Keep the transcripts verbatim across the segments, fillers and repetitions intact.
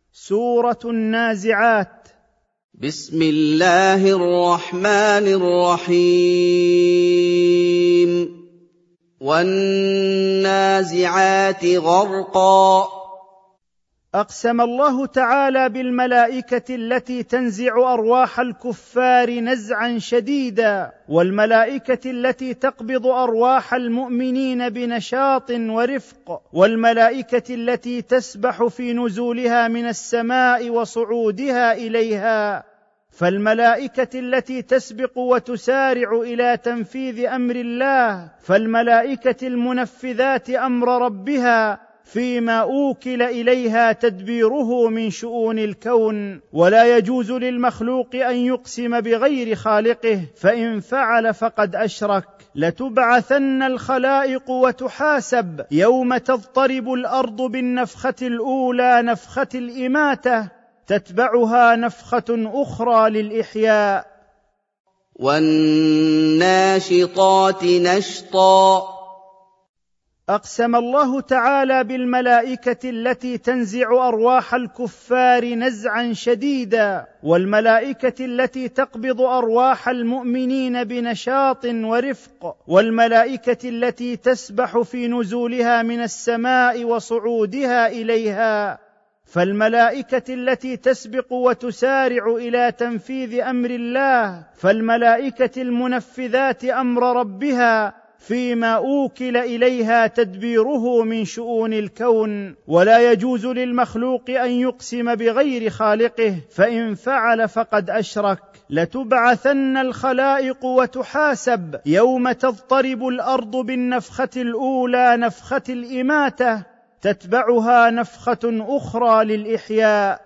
سورة النازعات. بسم الله الرحمن الرحيم. والنازعات غرقا. أقسم الله تعالى بالملائكة التي تنزع أرواح الكفار نزعا شديدا، والملائكة التي تقبض أرواح المؤمنين بنشاط ورفق، والملائكة التي تسبح في نزولها من السماء وصعودها إليها. فالملائكة التي تسبق وتسارع إلى تنفيذ أمر الله، فالملائكة المنفذات أمر ربها فيما أوكل إليها تدبيره من شؤون الكون. ولا يجوز للمخلوق أن يقسم بغير خالقه، فإن فعل فقد أشرك. لتبعثن الخلائق وتحاسب يوم تضطرب الأرض بالنفخة الأولى نفخة الإماتة، تتبعها نفخة أخرى للإحياء. والناشطات نشطا. أقسم الله تعالى بالملائكة التي تنزع أرواح الكفار نزعا شديدا، والملائكة التي تقبض أرواح المؤمنين بنشاط ورفق، والملائكة التي تسبح في نزولها من السماء وصعودها إليها. فالملائكة التي تسبق وتسارع إلى تنفيذ أمر الله، فالملائكة المنفذات أمر ربها فيما أوكل إليها تدبيره من شؤون الكون. ولا يجوز للمخلوق أن يقسم بغير خالقه، فإن فعل فقد أشرك. لتبعثن الخلائق وتحاسب يوم تضطرب الأرض بالنفخة الأولى نفخة الإماتة، تتبعها نفخة أخرى للإحياء.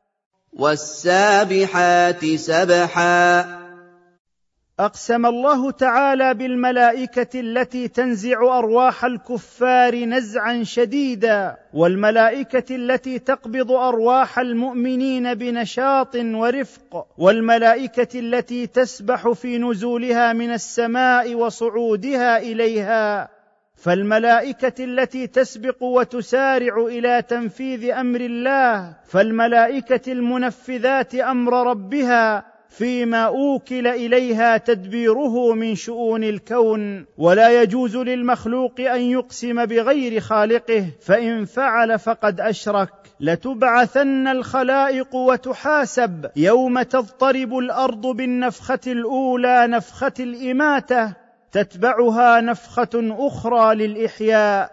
والسابحات سبحا. أقسم الله تعالى بالملائكة التي تنزع أرواح الكفار نزعا شديدا، والملائكة التي تقبض أرواح المؤمنين بنشاط ورفق، والملائكة التي تسبح في نزولها من السماء وصعودها إليها. فالملائكة التي تسبق وتسارع إلى تنفيذ أمر الله، فالملائكة المنفذات أمر ربها فيما أوكل إليها تدبيره من شؤون الكون. ولا يجوز للمخلوق أن يقسم بغير خالقه، فإن فعل فقد أشرك. لتبعثن الخلائق وتحاسب يوم تضطرب الأرض بالنفخة الأولى نفخة الإماتة، تتبعها نفخة أخرى للإحياء.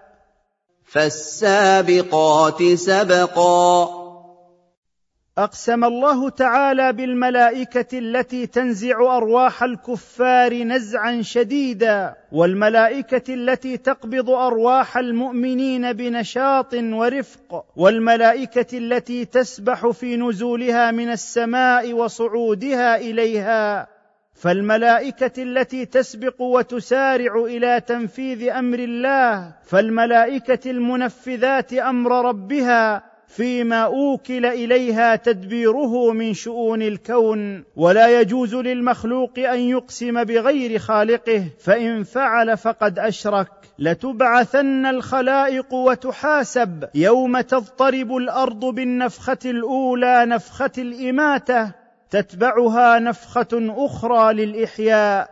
فالسابقات سبقا. أقسم الله تعالى بالملائكة التي تنزع أرواح الكفار نزعا شديدا، والملائكة التي تقبض أرواح المؤمنين بنشاط ورفق، والملائكة التي تسبح في نزولها من السماء وصعودها إليها. فالملائكة التي تسبق وتسارع إلى تنفيذ أمر الله، فالملائكة المنفذات أمر ربها فيما أوكل إليها تدبيره من شؤون الكون. ولا يجوز للمخلوق أن يقسم بغير خالقه، فإن فعل فقد أشرك. لتبعثن الخلائق وتحاسب يوم تضطرب الأرض بالنفخة الأولى نفخة الإماتة، تتبعها نفخة أخرى للإحياء.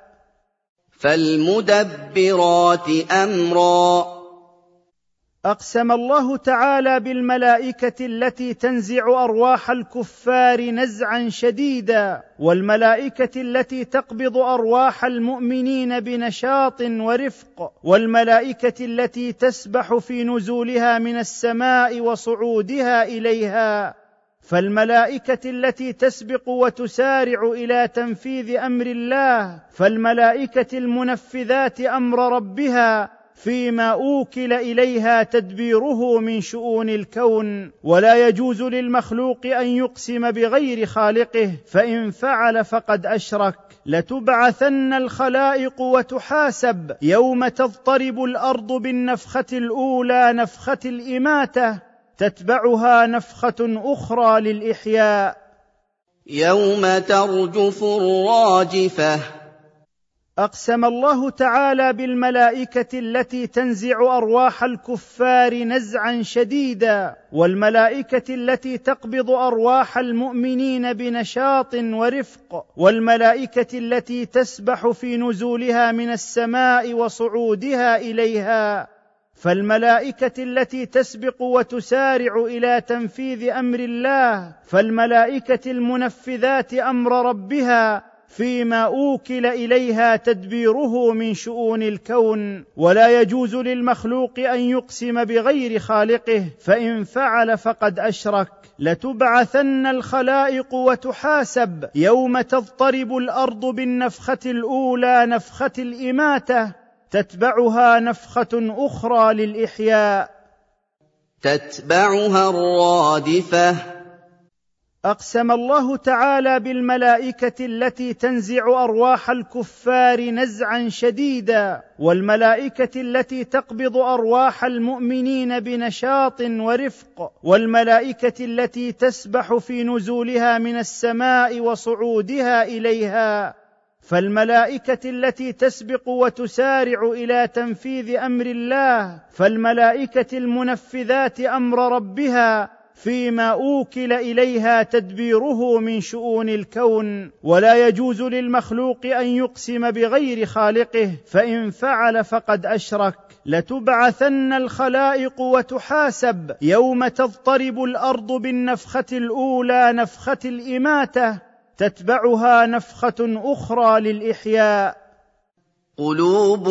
فالمدبرات أمرا. أقسم الله تعالى بالملائكة التي تنزع أرواح الكفار نزعا شديدا، والملائكة التي تقبض أرواح المؤمنين بنشاط ورفق، والملائكة التي تسبح في نزولها من السماء وصعودها إليها. فالملائكة التي تسبق وتسارع إلى تنفيذ أمر الله، فالملائكة المنفذات أمر ربها فيما أوكل إليها تدبيره من شؤون الكون. ولا يجوز للمخلوق أن يقسم بغير خالقه، فإن فعل فقد أشرك. لتبعثن الخلائق وتحاسب يوم تضطرب الأرض بالنفخة الأولى نفخة الإماتة، تتبعها نفخة أخرى للإحياء. يوم ترجف الراجفة. أقسم الله تعالى بالملائكة التي تنزع أرواح الكفار نزعا شديدا، والملائكة التي تقبض أرواح المؤمنين بنشاط ورفق، والملائكة التي تسبح في نزولها من السماء وصعودها إليها. فالملائكة التي تسبق وتسارع إلى تنفيذ أمر الله، فالملائكة المنفذات أمر ربها فيما أوكل إليها تدبيره من شؤون الكون. ولا يجوز للمخلوق أن يقسم بغير خالقه، فإن فعل فقد أشرك. لتبعثن الخلائق وتحاسب يوم تضطرب الأرض بالنفخة الأولى نفخة الإماتة، تتبعها نفخة أخرى للإحياء، تتبعها الرادفة. أقسم الله تعالى بالملائكة التي تنزع أرواح الكفار نزعا شديدا، والملائكة التي تقبض أرواح المؤمنين بنشاط ورفق، والملائكة التي تسبح في نزولها من السماء وصعودها إليها. فالملائكة التي تسبق وتسارع إلى تنفيذ أمر الله، فالملائكة المنفذات أمر ربها فيما أوكل إليها تدبيره من شؤون الكون. ولا يجوز للمخلوق أن يقسم بغير خالقه، فإن فعل فقد أشرك. لتبعثن الخلائق وتحاسب يوم تضطرب الأرض بالنفخة الأولى نفخة الإماتة، تتبعها نفخة أخرى للإحياء. قلوب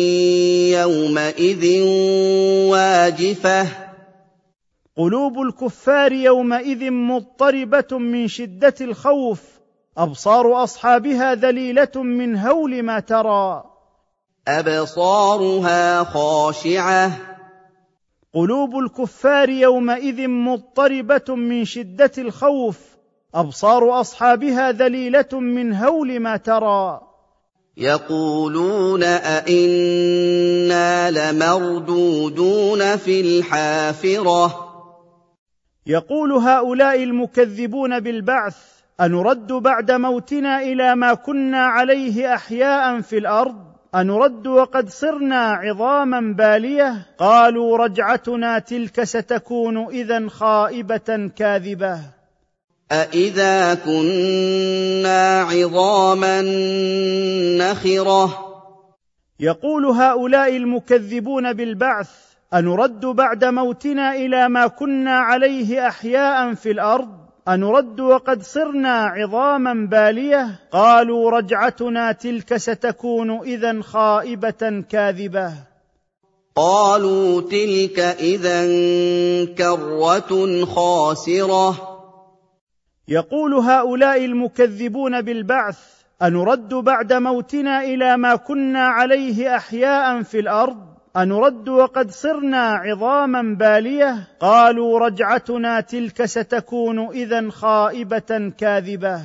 يومئذ واجفة. قلوب الكفار يومئذ مضطربة من شدة الخوف، أبصار أصحابها ذليلة من هول ما ترى. أبصارها خاشعة. قلوب الكفار يومئذ مضطربة من شدة الخوف، أبصار أصحابها ذليلة من هول ما ترى. يقولون أئنا لمردودون في الحافرة. يقول هؤلاء المكذبون بالبعث: أنرد بعد موتنا إلى ما كنا عليه أحياء في الأرض؟ أنرد وقد صرنا عظاما بالية؟ قالوا رجعتنا تلك ستكون إذن خائبة كاذبة. أإذا كنا عظاما نخرة. يقول هؤلاء المكذبون بالبعث: أنرد بعد موتنا إلى ما كنا عليه أحياء في الأرض؟ أنرد وقد صرنا عظاما بالية؟ قالوا رجعتنا تلك ستكون إذن خائبة كاذبة. قالوا تلك إذن كرة خاسرة. يقول هؤلاء المكذبون بالبعث: أنرد بعد موتنا إلى ما كنا عليه أحياء في الأرض؟ أنرد وقد صرنا عظاما بالية؟ قالوا رجعتنا تلك ستكون إذن خائبة كاذبة.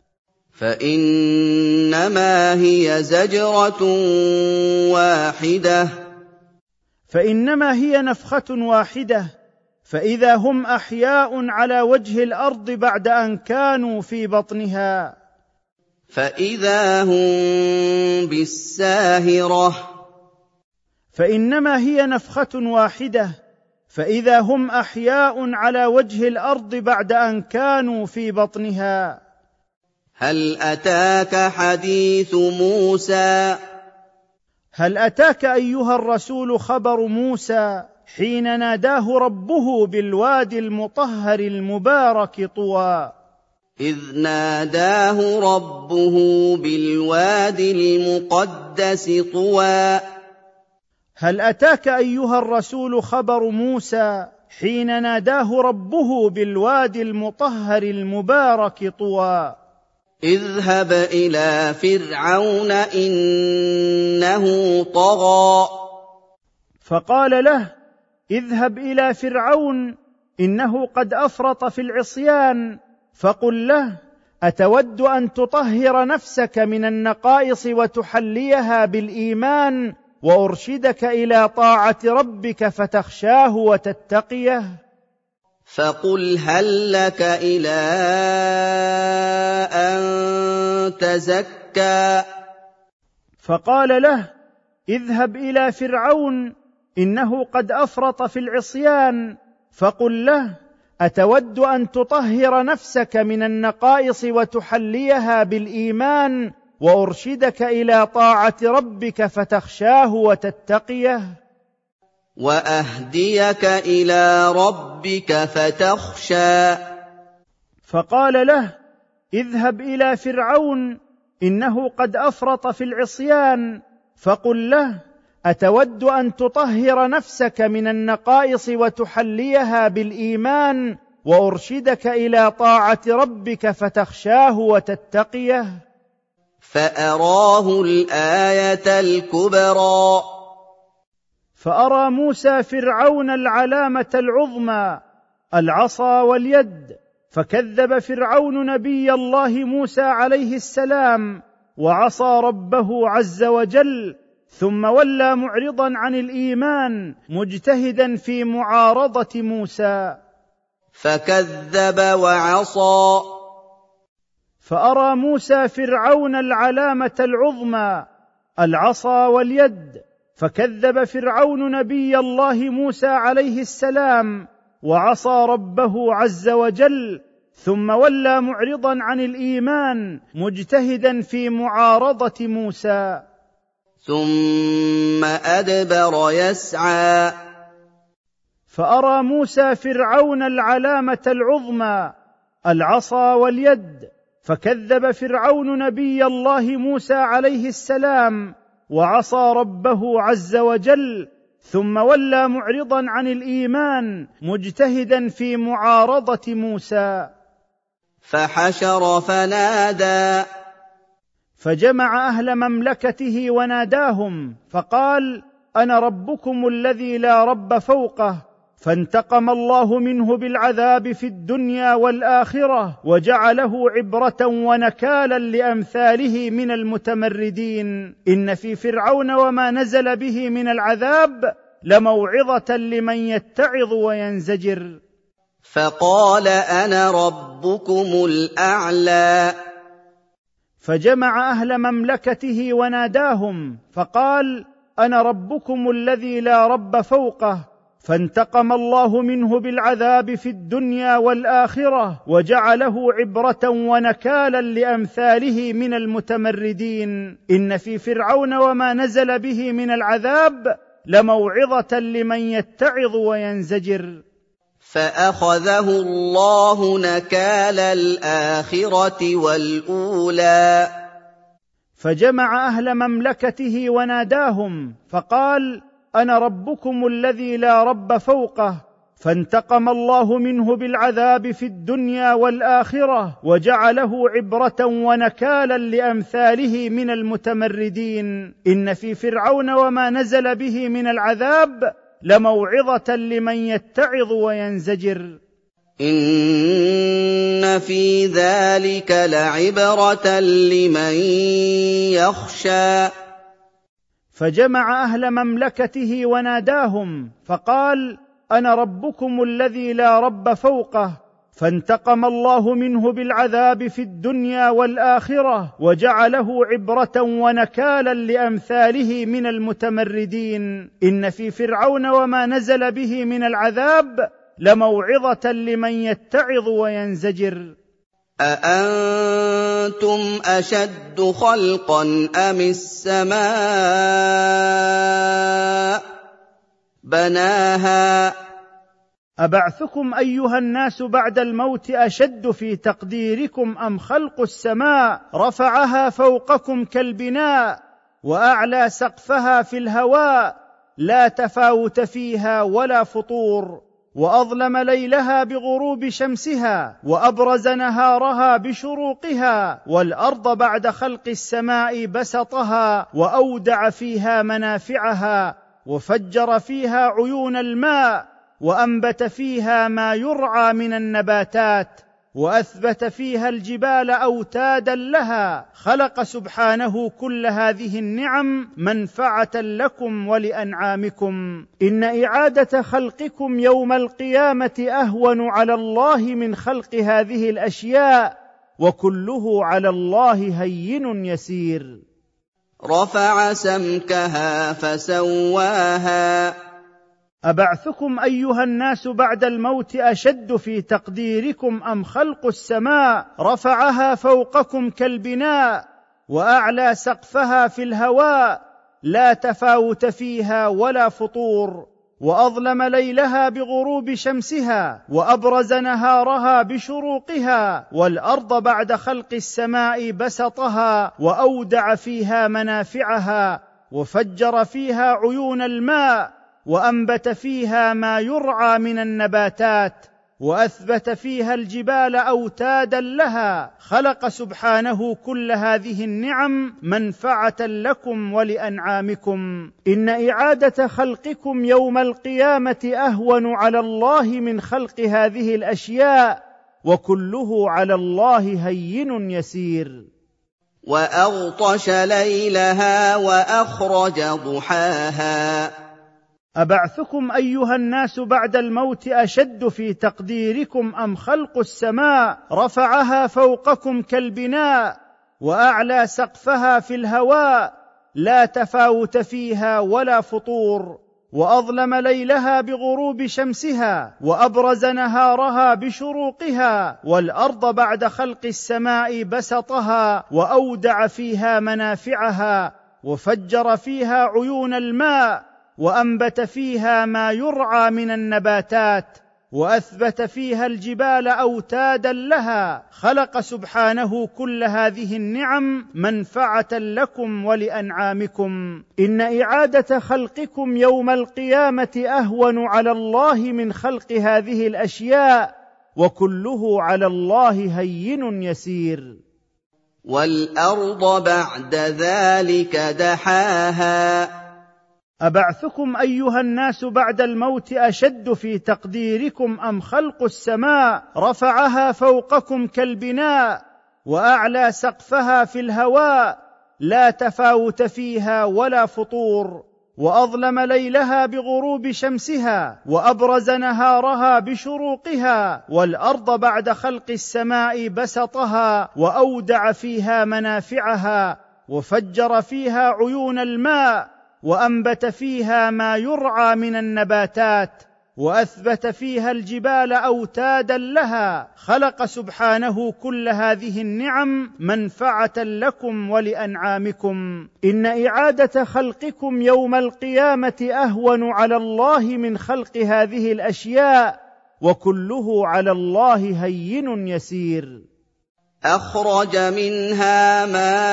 فإنما هي زجرة واحدة. فإنما هي نفخة واحدة، فإذا هم أحياء على وجه الأرض بعد أن كانوا في بطنها. فإذا هم بالساهرة. فإنما هي نفخة واحدة، فإذا هم أحياء على وجه الأرض بعد أن كانوا في بطنها. هل أتاك حديث موسى؟ هل أتاك أيها الرسول خبر موسى حين ناداه ربه بالوادي المطهر المبارك طوى؟ إذ ناداه ربه بالوادي المقدس طوى. هل أتاك أيها الرسول خبر موسى حين ناداه ربه بالوادي المطهر المبارك طوى؟ اذهب إلى فرعون إنه طغى. فقال له: اذهب إلى فرعون إنه قد أفرط في العصيان، فقل له: أتود أن تطهر نفسك من النقائص وتحليها بالإيمان، وأرشدك إلى طاعة ربك فتخشاه وتتقيه؟ فقل هل لك إلى أن تزكى. فقال له: اذهب إلى فرعون إنه قد أفرط في العصيان، فقل له: أتود أن تطهر نفسك من النقائص وتحليها بالإيمان، وأرشدك إلى طاعة ربك فتخشاه وتتقيه، وأهديك إلى ربك فتخشى. فقال له: اذهب إلى فرعون إنه قد أفرط في العصيان، فقل له: أتود أن تطهر نفسك من النقائص وتحليها بالإيمان، وأرشدك إلى طاعة ربك فتخشاه وتتقيه. فأراه الآية الكبرى. فأرى موسى فرعون العلامة العظمى، العصا واليد، فكذب فرعون نبي الله موسى عليه السلام، وعصى ربه عز وجل، ثم ولى معرضا عن الإيمان مجتهدا في معارضة موسى. فكذب وعصى. فأرى موسى فرعون العلامة العظمى، العصا واليد، فكذب فرعون نبي الله موسى عليه السلام، وعصى ربه عز وجل، ثم ولى معرضا عن الإيمان مجتهدا في معارضة موسى. ثم أدبر يسعى. فأرى موسى فرعون العلامة العظمى، العصا واليد، فكذب فرعون نبي الله موسى عليه السلام، وعصى ربه عز وجل، ثم ولى معرضا عن الإيمان مجتهدا في معارضة موسى. فحشر فنادى. فجمع أهل مملكته وناداهم فقال: أنا ربكم الذي لا رب فوقه، فانتقم الله منه بالعذاب في الدنيا والآخرة، وجعله عبرة ونكالا لأمثاله من المتمردين. إن في فرعون وما نزل به من العذاب لموعظة لمن يتعظ وينزجر. فقال: أنا ربكم الأعلى. فجمع أهل مملكته وناداهم فقال: أنا ربكم الذي لا رب فوقه، فانتقم الله منه بالعذاب في الدنيا والآخرة، وجعله عبرة ونكالا لأمثاله من المتمردين. إن في فرعون وما نزل به من العذاب لموعظة لمن يتعظ وينزجر. فأخذه الله نكال الآخرة والأولى. فجمع أهل مملكته وناداهم فقال: أنا ربكم الذي لا رب فوقه، فانتقم الله منه بالعذاب في الدنيا والآخرة، وجعله عبرة ونكالا لأمثاله من المتمردين. إن في فرعون وما نزل به من العذاب لموعظة لمن يتعظ وينزجر. إن في ذلك لعبرة لمن يخشى. فجمع أهل مملكته وناداهم فقال: أنا ربكم الذي لا رب فوقه، فانتقم الله منه بالعذاب في الدنيا والآخرة، وجعله عبرة ونكالا لأمثاله من المتمردين. إن في فرعون وما نزل به من العذاب لموعظة لمن يتعظ وينزجر. أأنتم أشد خلقا أم السماء بناها. أبعثكم أيها الناس بعد الموت أشد في تقديركم أم خلق السماء رفعها فوقكم كالبناء، وأعلى سقفها في الهواء، لا تفاوت فيها ولا فطور، وأظلم ليلها بغروب شمسها، وأبرز نهارها بشروقها، والأرض بعد خلق السماء بسطها، وأودع فيها منافعها، وفجر فيها عيون الماء، وأنبت فيها ما يرعى من النباتات، وأثبت فيها الجبال أوتادا لها. خلق سبحانه كل هذه النعم منفعة لكم ولأنعامكم. إن إعادة خلقكم يوم القيامة أهون على الله من خلق هذه الأشياء، وكله على الله هين يسير. رَفَعَ سَمْكَهَا فَسَوَّاهَا أبعثكم أيها الناس بعد الموت أشد في تقديركم أم خلق السماء رفعها فوقكم كالبناء وأعلى سقفها في الهواء لا تفاوت فيها ولا فطور وأظلم ليلها بغروب شمسها وأبرز نهارها بشروقها والأرض بعد خلق السماء بسطها وأودع فيها منافعها وفجر فيها عيون الماء وأنبت فيها ما يرعى من النباتات وأثبت فيها الجبال أوتادا لها خلق سبحانه كل هذه النعم منفعة لكم ولأنعامكم إن إعادة خلقكم يوم القيامة أهون على الله من خلق هذه الأشياء وكله على الله هين يسير وأغطش ليلها وأخرج ضحاها أبعثكم أيها الناس بعد الموت أشد في تقديركم أم خلق السماء رفعها فوقكم كالبناء وأعلى سقفها في الهواء لا تفاوت فيها ولا فطور وأظلم ليلها بغروب شمسها وأبرز نهارها بشروقها والأرض بعد خلق السماء بسطها وأودع فيها منافعها وفجر فيها عيون الماء وأنبت فيها ما يرعى من النباتات وأثبت فيها الجبال أوتادا لها خلق سبحانه كل هذه النعم منفعة لكم ولأنعامكم إن إعادة خلقكم يوم القيامة أهون على الله من خلق هذه الأشياء وكله على الله هين يسير والأرض بعد ذلك دحاها أبعثكم أيها الناس بعد الموت أشد في تقديركم أم خلق السماء رفعها فوقكم كالبناء وأعلى سقفها في الهواء لا تفاوت فيها ولا فطور وأظلم ليلها بغروب شمسها وأبرز نهارها بشروقها والأرض بعد خلق السماء بسطها وأودع فيها منافعها وفجر فيها عيون الماء وأنبت فيها ما يرعى من النباتات وأثبت فيها الجبال أوتادا لها خلق سبحانه كل هذه النعم منفعة لكم ولأنعامكم إن إعادة خلقكم يوم القيامة أهون على الله من خلق هذه الأشياء وكله على الله هين يسير أخرج منها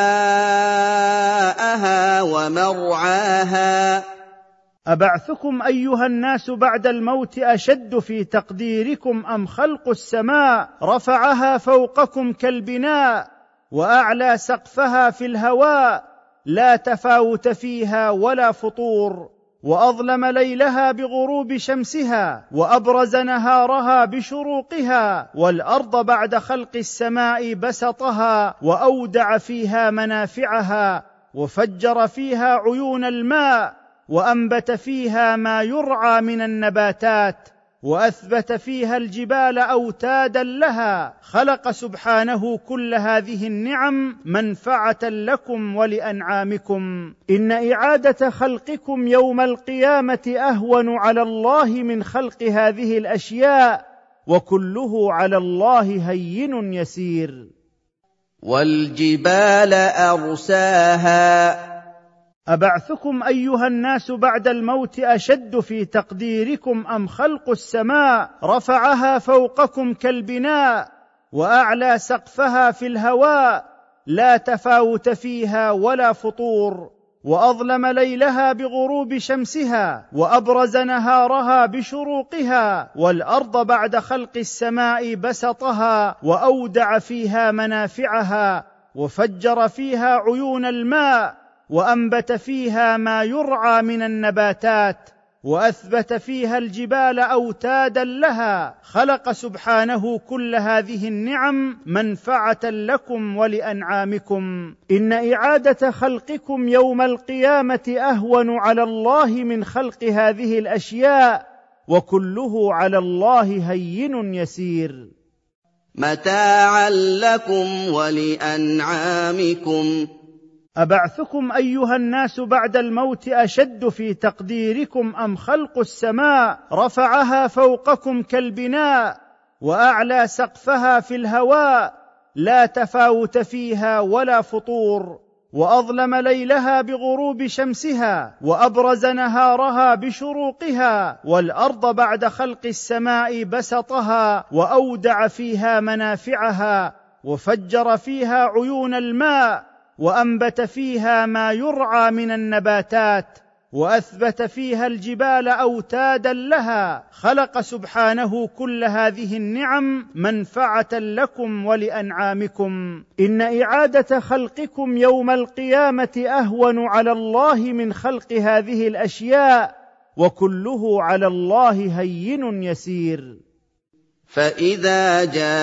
ماءها ومرعاها أبعثكم أيها الناس بعد الموت أشد في تقديركم أم خلق السماء رفعها فوقكم كالبناء وأعلى سقفها في الهواء لا تفاوت فيها ولا فطور وأظلم ليلها بغروب شمسها وأبرز نهارها بشروقها والأرض بعد خلق السماء بسطها وأودع فيها منافعها وفجر فيها عيون الماء وأنبت فيها ما يرعى من النباتات وأثبت فيها الجبال أوتادا لها خلق سبحانه كل هذه النعم منفعة لكم ولأنعامكم إن إعادة خلقكم يوم القيامة أهون على الله من خلق هذه الأشياء وكله على الله هين يسير والجبال أرساها أبعثكم أيها الناس بعد الموت أشد في تقديركم أم خلق السماء رفعها فوقكم كالبناء وأعلى سقفها في الهواء لا تفاوت فيها ولا فطور وأظلم ليلها بغروب شمسها وأبرز نهارها بشروقها والأرض بعد خلق السماء بسطها وأودع فيها منافعها وفجر فيها عيون الماء وأنبت فيها ما يرعى من النباتات وأثبت فيها الجبال أوتادا لها خلق سبحانه كل هذه النعم منفعة لكم ولأنعامكم إن إعادة خلقكم يوم القيامة أهون على الله من خلق هذه الأشياء وكله على الله هين يسير متاعا لكم ولأنعامكم أبعثكم أيها الناس بعد الموت أشد في تقديركم أم خلق السماء رفعها فوقكم كالبناء وأعلى سقفها في الهواء لا تفاوت فيها ولا فطور، وأظلم ليلها بغروب شمسها وأبرز نهارها بشروقها، والأرض بعد خلق السماء بسطها وأودع فيها منافعها وفجر فيها عيون الماء وأنبت فيها ما يرعى من النباتات وأثبت فيها الجبال أوتادا لها. خلق سبحانه كل هذه النعم منفعة لكم ولأنعامكم. إن إعادة خلقكم يوم القيامة أهون على الله من خلق هذه الأشياء، وكله على الله هين يسير. فإذا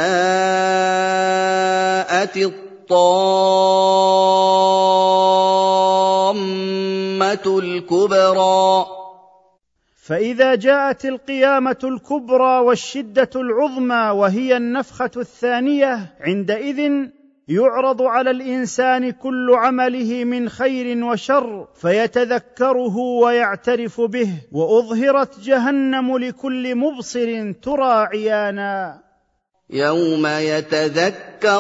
جاءت الطامة الكبرى فإذا جاءت القيامة الكبرى والشدة العظمى وهي النفخة الثانية، عندئذ يعرض على الإنسان كل عمله من خير وشر فيتذكره ويعترف به، وأظهرت جهنم لكل مبصر ترى عيانا. يوم يتذكر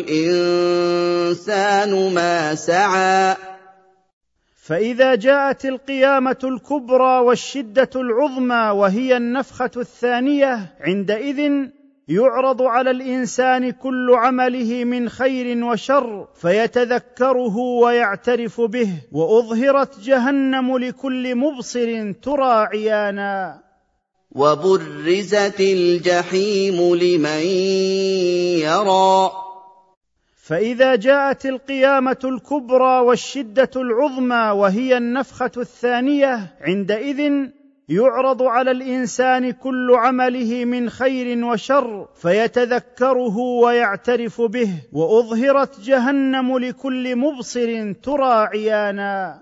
الإنسان ما سعى فإذا جاءت القيامة الكبرى والشدة العظمى وهي النفخة الثانية، عندئذ يعرض على الإنسان كل عمله من خير وشر فيتذكره ويعترف به، وأظهرت جهنم لكل مبصر ترى عيانا. وبرزت الجحيم لمن يرى فإذا جاءت القيامة الكبرى والشدة العظمى وهي النفخة الثانية، عندئذ يعرض على الإنسان كل عمله من خير وشر فيتذكره ويعترف به، وأظهرت جهنم لكل مبصر ترى عيانا.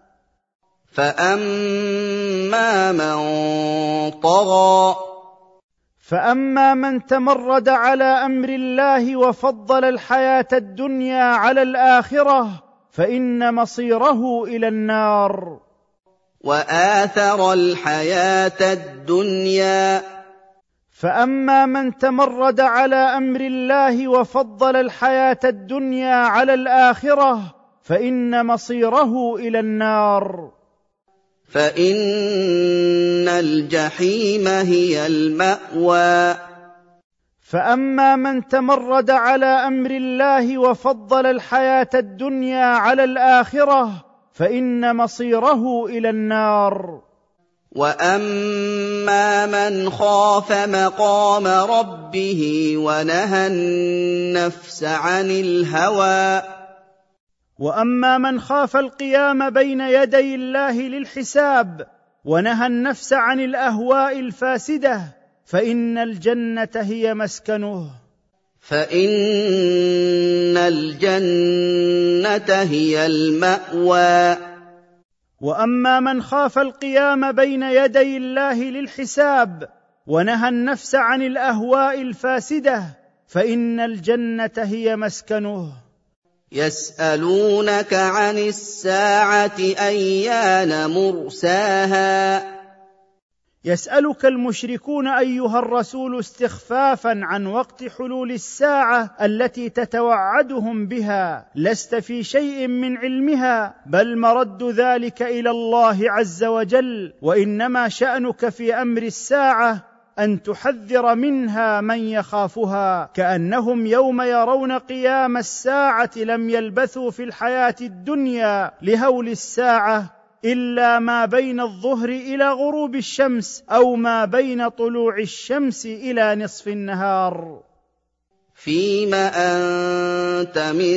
فأما من طغى فأما من تمرد على أمر الله وفضل الحياة الدنيا على الآخرة فإن مصيره إلى النار. وآثر الحياة الدنيا فأما من تمرد على أمر الله وفضل الحياة الدنيا على الآخرة فإن مصيره إلى النار. فإن الجحيم هي المأوى. فأما من تمرد على أمر الله وفضل الحياة الدنيا على الآخرة فإن مصيره إلى النار. وأما من خاف مقام ربه ونهى النفس عن الهوى وأما من خاف القيام بين يدي الله للحساب ونهى النفس عن الأهواء الفاسدة فإن الجنة هي مسكنه. فإن الجنة هي المأوى. وأما من خاف القيام بين يدي الله للحساب ونهى النفس عن الأهواء الفاسدة فإن الجنة هي مسكنه. يسألونك عن الساعة أيان مرساها يسألك المشركون أيها الرسول استخفافا عن وقت حلول الساعة التي تتوعدهم بها، لست في شيء من علمها، بل مرد ذلك إلى الله عز وجل، وإنما شأنك في أمر الساعة أن تحذر منها من يخافها. كأنهم يوم يرون قيام الساعة لم يلبثوا في الحياة الدنيا لهول الساعة إلا ما بين الظهر إلى غروب الشمس أو ما بين طلوع الشمس إلى نصف النهار. فيم أنت من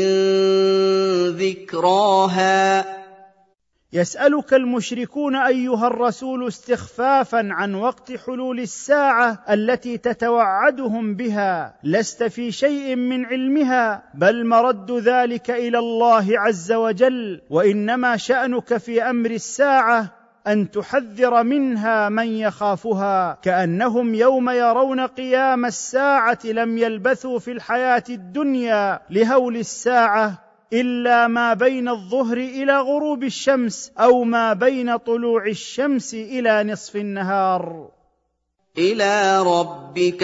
ذكراها يسألك المشركون أيها الرسول استخفافا عن وقت حلول الساعة التي تتوعدهم بها، لست في شيء من علمها، بل مرد ذلك إلى الله عز وجل، وإنما شأنك في أمر الساعة أن تحذر منها من يخافها. كأنهم يوم يرون قيام الساعة لم يلبثوا في الحياة الدنيا لهول الساعة إلا ما بين الظهر إلى غروب الشمس أو ما بين طلوع الشمس إلى نصف النهار. إلى ربك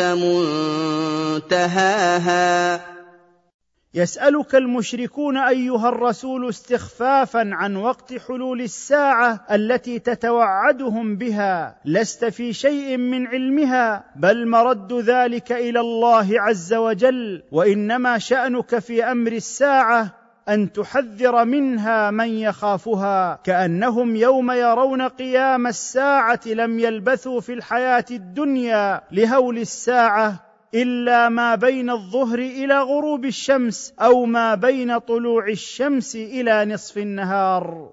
منتهاها. يسألك المشركون أيها الرسول استخفافا عن وقت حلول الساعة التي تتوعدهم بها، لست في شيء من علمها، بل مرد ذلك إلى الله عز وجل، وإنما شأنك في أمر الساعة أن تحذر منها من يخافها، كأنهم يوم يرون قيام الساعة لم يلبثوا في الحياة الدنيا لهول الساعة إلا ما بين الظهر إلى غروب الشمس أو ما بين طلوع الشمس إلى نصف النهار.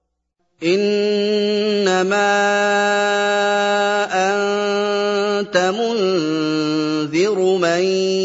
إنما أنت منذر من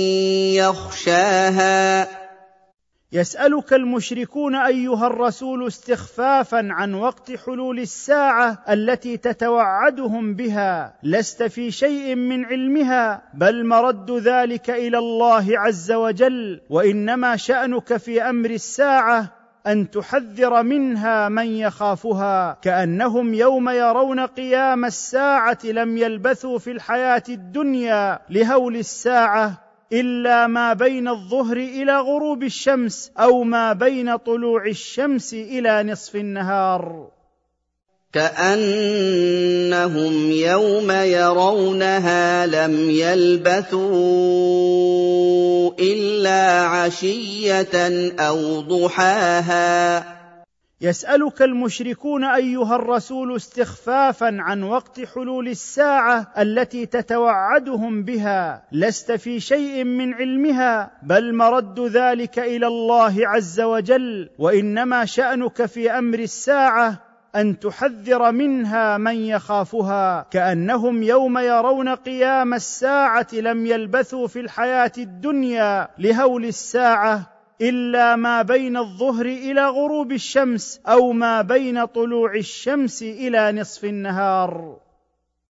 يخشاها. يسألك المشركون أيها الرسول استخفافا عن وقت حلول الساعة التي تتوعدهم بها، لست في شيء من علمها، بل مرد ذلك إلى الله عز وجل، وإنما شأنك في أمر الساعة أن تحذر منها من يخافها، كأنهم يوم يرون قيام الساعة لم يلبثوا في الحياة الدنيا لهول الساعة إلا ما بين الظهر إلى غروب الشمس أو ما بين طلوع الشمس إلى نصف النهار. كأنهم يوم يرونها لم يلبثوا إلا عشية أو ضحاها. يسألك المشركون أيها الرسول استخفافا عن وقت حلول الساعة التي تتوعدهم بها، لست في شيء من علمها، بل مرد ذلك إلى الله عز وجل، وإنما شأنك في أمر الساعة أن تحذر منها من يخافها، كأنهم يوم يرون قيام الساعة لم يلبثوا في الحياة الدنيا لهول الساعة إلا ما بين الظهر إلى غروب الشمس أو ما بين طلوع الشمس إلى نصف النهار.